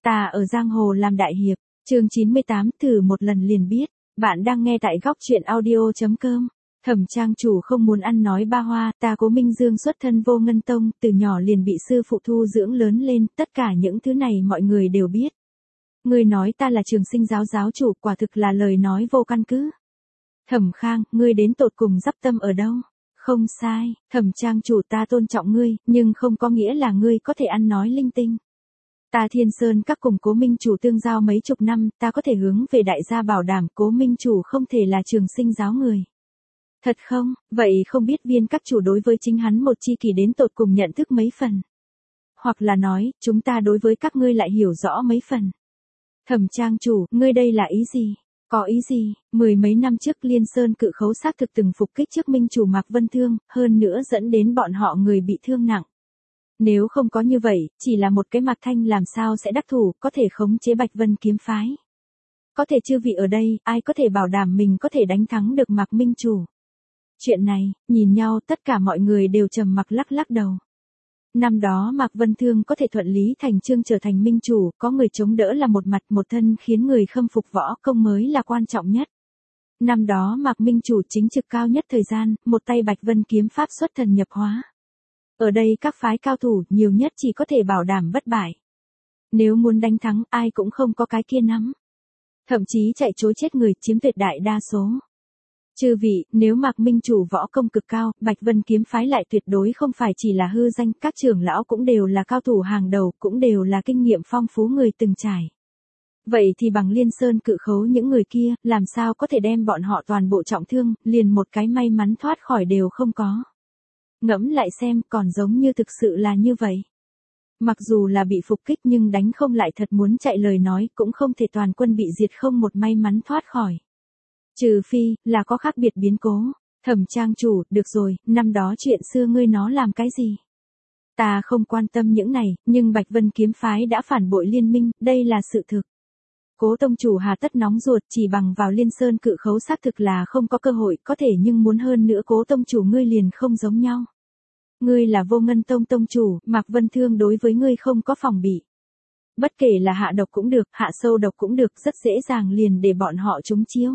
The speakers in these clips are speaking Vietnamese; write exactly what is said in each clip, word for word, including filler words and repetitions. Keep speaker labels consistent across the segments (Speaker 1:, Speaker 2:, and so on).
Speaker 1: Ta ở giang hồ làm đại hiệp, chương chín mươi tám, thử một lần liền biết. Bạn đang nghe tại góc truyện audio chấm com. Thẩm trang chủ không muốn ăn nói ba hoa, ta Cố Minh Dương xuất thân Vô Ngân Tông, từ nhỏ liền bị sư phụ thu dưỡng lớn lên, tất cả những thứ này mọi người đều biết. Ngươi nói ta là Trường Sinh giáo giáo chủ, quả thực là lời nói vô căn cứ. Thẩm Khang, ngươi đến tột cùng dắp tâm ở đâu? Không sai, Thẩm trang chủ, ta tôn trọng ngươi, nhưng không có nghĩa là ngươi có thể ăn nói linh tinh. Ta Thiên Sơn các cùng Cố Minh chủ tương giao mấy chục năm, ta có thể hướng về đại gia bảo đảm Cố Minh chủ không thể là Trường Sinh giáo người. Thật không? Vậy không biết Viên các chủ đối với chính hắn một chi kỷ đến tột cùng nhận thức mấy phần? Hoặc là nói, chúng ta đối với các ngươi lại hiểu rõ mấy phần? Thẩm trang chủ, ngươi đây là ý gì? Có ý gì? Mười mấy năm trước Liên Sơn cự khấu xác thực từng phục kích trước Minh chủ Mạc Vân Thương, hơn nữa dẫn đến bọn họ người bị thương nặng. Nếu không có như vậy, chỉ là một cái Mạc Thanh làm sao sẽ đắc thủ, có thể khống chế Bạch Vân kiếm phái. Có thể chư vị ở đây, ai có thể bảo đảm mình có thể đánh thắng được Mạc Minh chủ? Chuyện này, nhìn nhau tất cả mọi người đều trầm mặc lắc lắc đầu. Năm đó Mạc Vân Thương có thể thuận lý thành chương trở thành minh chủ, có người chống đỡ là một mặt một thân khiến người khâm phục, võ công mới là quan trọng nhất. Năm đó Mạc Minh chủ chính trực cao nhất thời gian, một tay Bạch Vân kiếm pháp xuất thần nhập hóa. Ở đây các phái cao thủ nhiều nhất chỉ có thể bảo đảm bất bại. Nếu muốn đánh thắng ai cũng không có cái kia nắm. Thậm chí chạy trối chết người chiếm tuyệt đại đa số. Chư vị, nếu Mạc Minh chủ võ công cực cao, Bạch Vân kiếm phái lại tuyệt đối không phải chỉ là hư danh, các trưởng lão cũng đều là cao thủ hàng đầu, cũng đều là kinh nghiệm phong phú người từng trải. Vậy thì bằng Liên Sơn cự khấu những người kia, làm sao có thể đem bọn họ toàn bộ trọng thương, liền một cái may mắn thoát khỏi đều không có. Ngẫm lại xem, còn giống như thực sự là như vậy. Mặc dù là bị phục kích nhưng đánh không lại, thật muốn chạy lời nói, cũng không thể toàn quân bị diệt không một may mắn thoát khỏi. Trừ phi, là có khác biệt biến cố. Thẩm trang chủ, được rồi, năm đó chuyện xưa ngươi nó làm cái gì? Ta không quan tâm những này, nhưng Bạch Vân kiếm phái đã phản bội liên minh, đây là sự thực. Cố tông chủ hà tất nóng ruột, chỉ bằng vào Liên Sơn cự khấu xác thực là không có cơ hội, có thể nhưng muốn hơn nữa Cố tông chủ ngươi liền không giống nhau. Ngươi là Vô Ngân Tông tông chủ, Mạc Vân Thương đối với ngươi không có phòng bị. Bất kể là hạ độc cũng được, hạ sâu độc cũng được, rất dễ dàng liền để bọn họ trúng chiêu.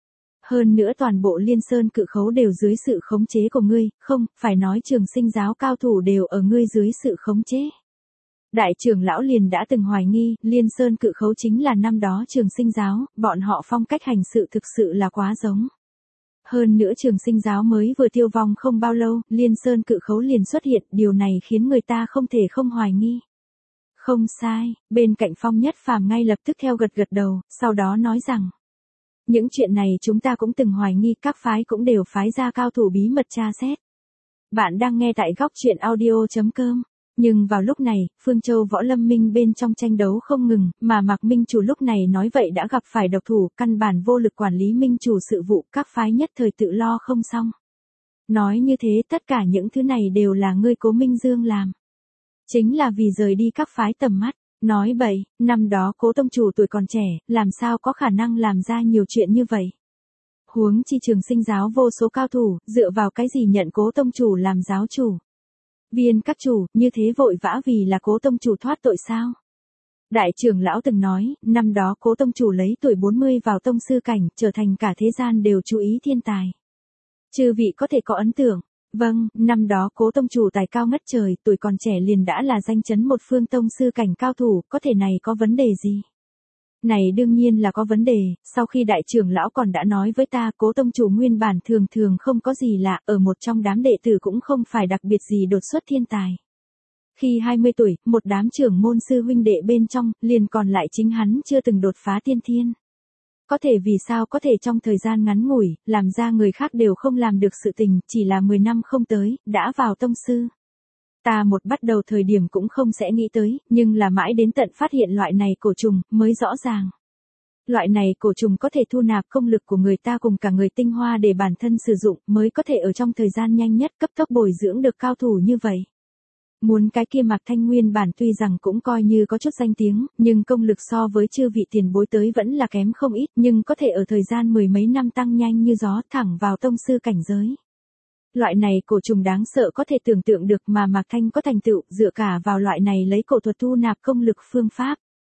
Speaker 1: Hơn nữa toàn bộ Liên Sơn cự khấu đều dưới sự khống chế của ngươi, không, phải nói Trường Sinh giáo cao thủ đều ở ngươi dưới sự khống chế. Đại trưởng lão liền đã từng hoài nghi, Liên Sơn cự khấu chính là năm đó Trường Sinh giáo, bọn họ phong cách hành sự thực sự là quá giống. Hơn nữa Trường Sinh giáo mới vừa tiêu vong không bao lâu, Liên Sơn cự khấu liền xuất hiện, điều này khiến người ta không thể không hoài nghi. Không sai, bên cạnh Phong Nhất Phàm ngay lập tức theo gật gật đầu, sau đó nói rằng. Những chuyện này chúng ta cũng từng hoài nghi, các phái cũng đều phái ra cao thủ bí mật tra xét. Bạn đang nghe tại góc truyện audio chấm com. Nhưng vào lúc này, Phương Châu Võ Lâm Minh bên trong tranh đấu không ngừng, mà Mạc Minh chủ lúc này nói vậy đã gặp phải độc thủ, căn bản vô lực quản lý Minh chủ sự vụ, các phái nhất thời tự lo không xong. Nói như thế tất cả những thứ này đều là ngươi Cố Minh Dương làm. Chính là vì rời đi các phái tầm mắt. Nói bậy, năm đó Cố tông chủ tuổi còn trẻ, làm sao có khả năng làm ra nhiều chuyện như vậy. Huống chi Trường Sinh giáo vô số cao thủ, dựa vào cái gì nhận Cố tông chủ làm giáo chủ. Viên các chủ, như thế vội vã vì là Cố tông chủ thoát tội sao? Đại trưởng lão từng nói, năm đó Cố tông chủ lấy tuổi bốn mươi vào tông sư cảnh, trở thành cả thế gian đều chú ý thiên tài. Chư vị có thể có ấn tượng. Vâng, năm đó Cố tông chủ tài cao ngất trời, tuổi còn trẻ liền đã là danh chấn một phương tông sư cảnh cao thủ, có thể này có vấn đề gì? Này đương nhiên là có vấn đề, sau khi đại trưởng lão còn đã nói với ta, Cố tông chủ nguyên bản thường thường không có gì lạ, ở một trong đám đệ tử cũng không phải đặc biệt gì đột xuất thiên tài. Khi hai mươi tuổi, một đám trưởng môn sư huynh đệ bên trong, liền còn lại chính hắn chưa từng đột phá tiên thiên. Có thể vì sao có thể trong thời gian ngắn ngủi, làm ra người khác đều không làm được sự tình, chỉ là mười năm không tới, đã vào tông sư. Ta một bắt đầu thời điểm cũng không sẽ nghĩ tới, nhưng là mãi đến tận phát hiện loại này cổ trùng, mới rõ ràng. Loại này cổ trùng có thể thu nạp công lực của người ta cùng cả người tinh hoa để bản thân sử dụng, mới có thể ở trong thời gian nhanh nhất cấp tốc bồi dưỡng được cao thủ như vậy. Muốn cái kia Mạc Thanh nguyên bản tuy rằng cũng coi như có chút danh tiếng, nhưng công lực so với chư vị tiền bối tới vẫn là kém không ít, nhưng có thể ở thời gian mười mấy năm tăng nhanh như gió thẳng vào tông sư cảnh giới. Loại này cổ trùng đáng sợ có thể tưởng tượng được mà Mạc Thanh có thành tựu, dựa cả vào loại này lấy cổ thuật thu nạp công lực phương pháp.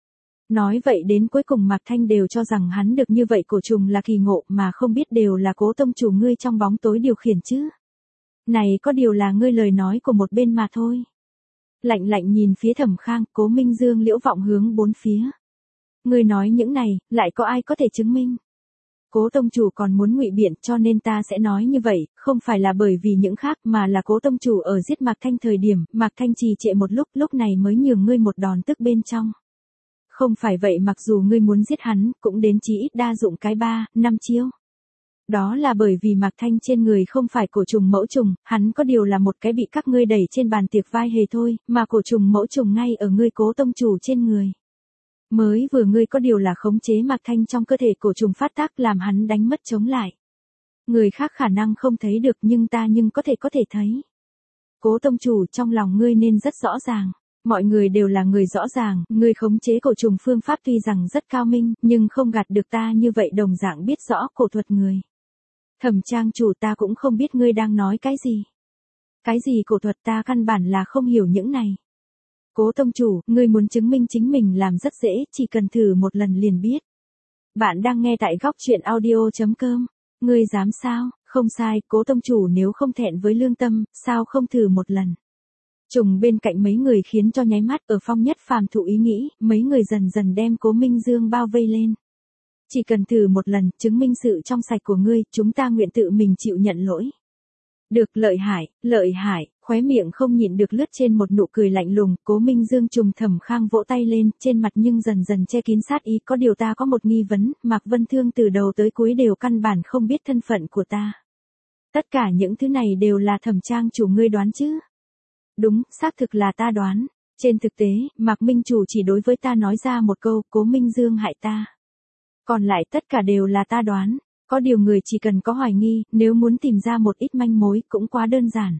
Speaker 1: Nói vậy đến cuối cùng Mạc Thanh đều cho rằng hắn được như vậy cổ trùng là kỳ ngộ mà không biết đều là Cố tông chủ ngươi trong bóng tối điều khiển chứ. Này có điều là ngươi lời nói của một bên mà thôi. Lạnh lạnh nhìn phía Thẩm Khang, Cố Minh Dương liễu vọng hướng bốn phía. Ngươi nói những này, lại có ai có thể chứng minh? Cố tông chủ còn muốn ngụy biện cho nên ta sẽ nói như vậy, không phải là bởi vì những khác mà là Cố tông chủ ở giết Mạc Thanh thời điểm, Mạc Thanh trì trệ một lúc, lúc này mới nhường ngươi một đòn tức bên trong. Không phải vậy mặc dù ngươi muốn giết hắn, cũng đến chí ít đa dụng cái ba, năm chiêu. Đó là bởi vì Mạc Thanh trên người không phải cổ trùng mẫu trùng, hắn có điều là một cái bị các ngươi đẩy trên bàn tiệc vai hề thôi, mà cổ trùng mẫu trùng ngay ở ngươi Cố tông chủ trên người. Mới vừa ngươi có điều là khống chế Mạc Thanh trong cơ thể cổ trùng phát tác làm hắn đánh mất chống lại. Người khác khả năng không thấy được nhưng ta nhưng có thể có thể thấy. Cố tông chủ trong lòng ngươi nên rất rõ ràng. Mọi người đều là người rõ ràng, ngươi khống chế cổ trùng phương pháp tuy rằng rất cao minh, nhưng không gạt được ta như vậy đồng dạng biết rõ cổ thuật người. Thẩm trang chủ ta cũng không biết ngươi đang nói cái gì. Cái gì cổ thuật ta căn bản là không hiểu những này. Cố tông chủ, ngươi muốn chứng minh chính mình làm rất dễ, chỉ cần thử một lần liền biết. Bạn đang nghe tại góc truyện audio chấm com. Ngươi dám sao? Không sai, Cố tông chủ nếu không thẹn với lương tâm, sao không thử một lần? Trùng bên cạnh mấy người khiến cho nháy mắt ở Phong Nhất Phàm thụ ý nghĩ, mấy người dần dần đem Cố Minh Dương bao vây lên. Chỉ cần thử một lần, chứng minh sự trong sạch của ngươi, chúng ta nguyện tự mình chịu nhận lỗi. Được, lợi hại, lợi hại, khóe miệng không nhịn được lướt trên một nụ cười lạnh lùng, Cố Minh Dương trùng Thẩm Khang vỗ tay lên, trên mặt nhưng dần dần che kín sát ý, có điều ta có một nghi vấn, Mạc Vân Thương từ đầu tới cuối đều căn bản không biết thân phận của ta. Tất cả những thứ này đều là Thẩm trang chủ ngươi đoán chứ? Đúng, xác thực là ta đoán. Trên thực tế, Mạc Minh chủ chỉ đối với ta nói ra một câu, Cố Minh Dương hại ta. Còn lại tất cả đều là ta đoán. Có điều người chỉ cần có hoài nghi, nếu muốn tìm ra một ít manh mối cũng quá đơn giản.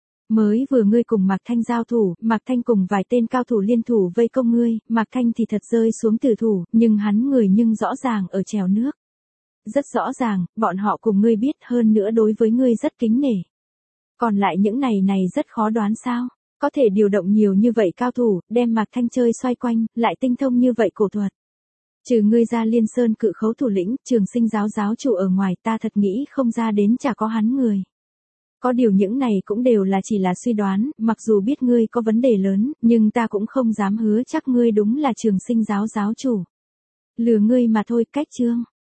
Speaker 1: Mới vừa ngươi cùng Mạc Thanh giao thủ, Mạc Thanh cùng vài tên cao thủ liên thủ vây công ngươi, Mạc Thanh thì thật rơi xuống tử thủ, nhưng hắn người nhưng rõ ràng ở trèo nước. Rất rõ ràng, bọn họ cùng ngươi biết hơn nữa đối với ngươi rất kính nể. Còn lại những này này rất khó đoán sao, có thể điều động nhiều như vậy cao thủ, đem Mạc Thanh chơi xoay quanh, lại tinh thông như vậy cổ thuật. Trừ ngươi ra Liên Sơn cự khấu thủ lĩnh, Trường Sinh giáo giáo chủ ở ngoài ta thật nghĩ không ra đến chả có hắn người. Có điều những này cũng đều là chỉ là suy đoán, mặc dù biết ngươi có vấn đề lớn, nhưng ta cũng không dám hứa chắc ngươi đúng là Trường Sinh giáo giáo chủ. Lừa ngươi mà thôi, cách chương.